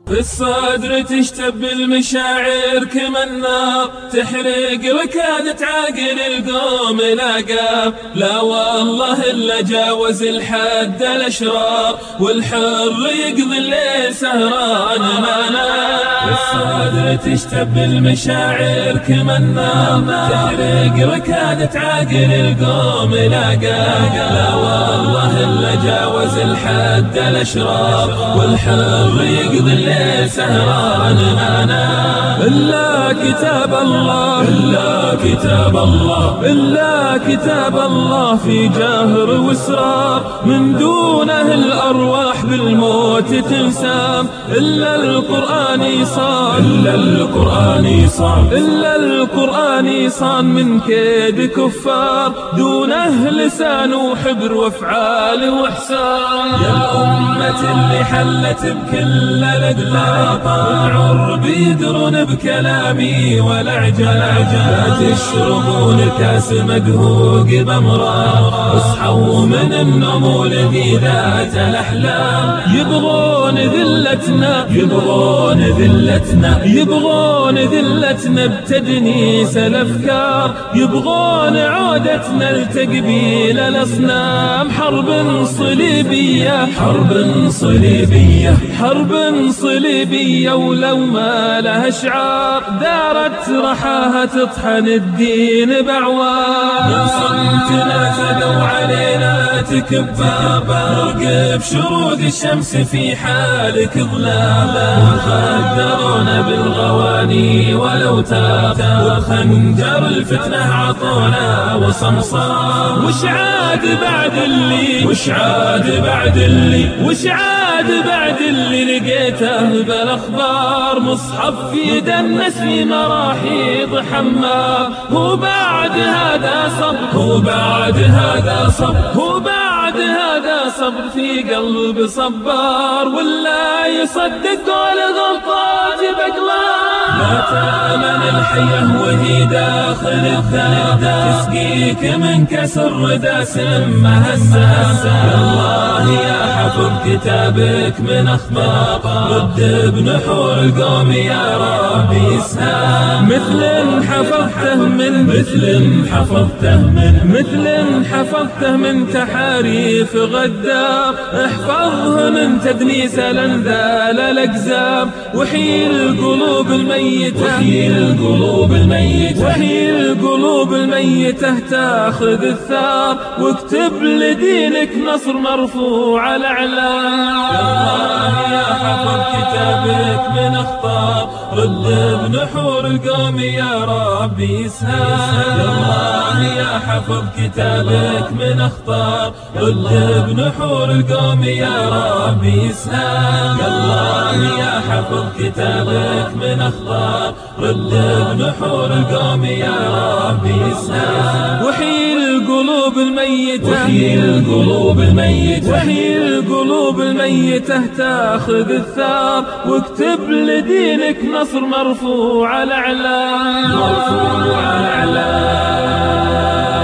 في الصدر تشتب المشاعر كما النار، تحرق ركاد تعاقل القوم لاقاه. لا والله إلا جاوز الحد الأشرار، والحر يقضي الليل سهران ما نام. في الصدر تشتب المشاعر كما النار، تحرق ركاد تعاقل القوم لاقاه. لا والله إلا جاوز الحد الأشرار، والحر يقضي الليل سهران ما نام. إلا كتاب الله، إلا كتاب الله، إلا كتاب الله في جهر وإسرار، من دونه الأرواح بالموت تنسام. إلا القرآن يصان، إلا القرآن يصان، إلا القرآن يصان من كيد كفار، دونه لسان وحبر وافعال وإحسان. يا الأمة اللي حلت بكل الأقلام، والعرب يدرون بكلامي والأعجاب. لا تشربون الكاس مدهوق بأمرار، اصحوا من النمول ذي ذات الأحلام. يبغون ذلتنا، يبغون ذلتنا، يبغون ذلتنا بتدنيس الأفكار، يبغون عودتنا لتقبيل الأصنام. حرب صليبية، حرب صليبية، حرب صليبية، ولو ما لها شعار دارت رحاها تطحن الدين بعوار. من صمتنا فدوا علينا تكبار، نرقب شروق الشمس في حال كظلام. وخدرونا بالغواني والأوتار، والخنجر الفتنة عطونا وصمصار. وش عاد بعد اللي، وش عاد بعد اللي، وش عاد بعد اللي لقيته بالاخبار؟ مصحف في دنس في مراحيض حمار. هو بعد هذا صبر، هو بعد هذا صبر، هو بعد هذا صبر في قلب صبار، ولا يصدق قول غلطات بقلار. لا تامن الحية وهي داخل الدار، تسقيك من كسر ردى سمها الساسة. الله يا حفظ كتابك من أخبار، رد بنحور القوم يا ربي اسهام. مثل حفظته من، مثل حفظته من، مثل حفظته من تحاريف غدار. احفظه من تدنيس الأنذال الأقزام، وحي القلوب الميتة، وحي القلوب الميتة، وحي القلوب الميتة تاخذ الثار. واكتب لدينك نصر مرفوع الأعلام. يا الله يا حفظ كتابك من أخطار، رد بنحور القوم يا ربي اسهام. يا الله يا حفظ كتابك من أخطار، رد بنحور القوم يا ربي اسهام. يا الله يا حفظ كتابك من أخطار، رد بنحور القوم يا ربي اسهام. وحي القلوب الميتة، وحي القلوب الميتة، وحي القلوب الميتة تاخذ الثار. واكتب لدينك نصر مرفوع الأعلام، مرفوع الأعلام.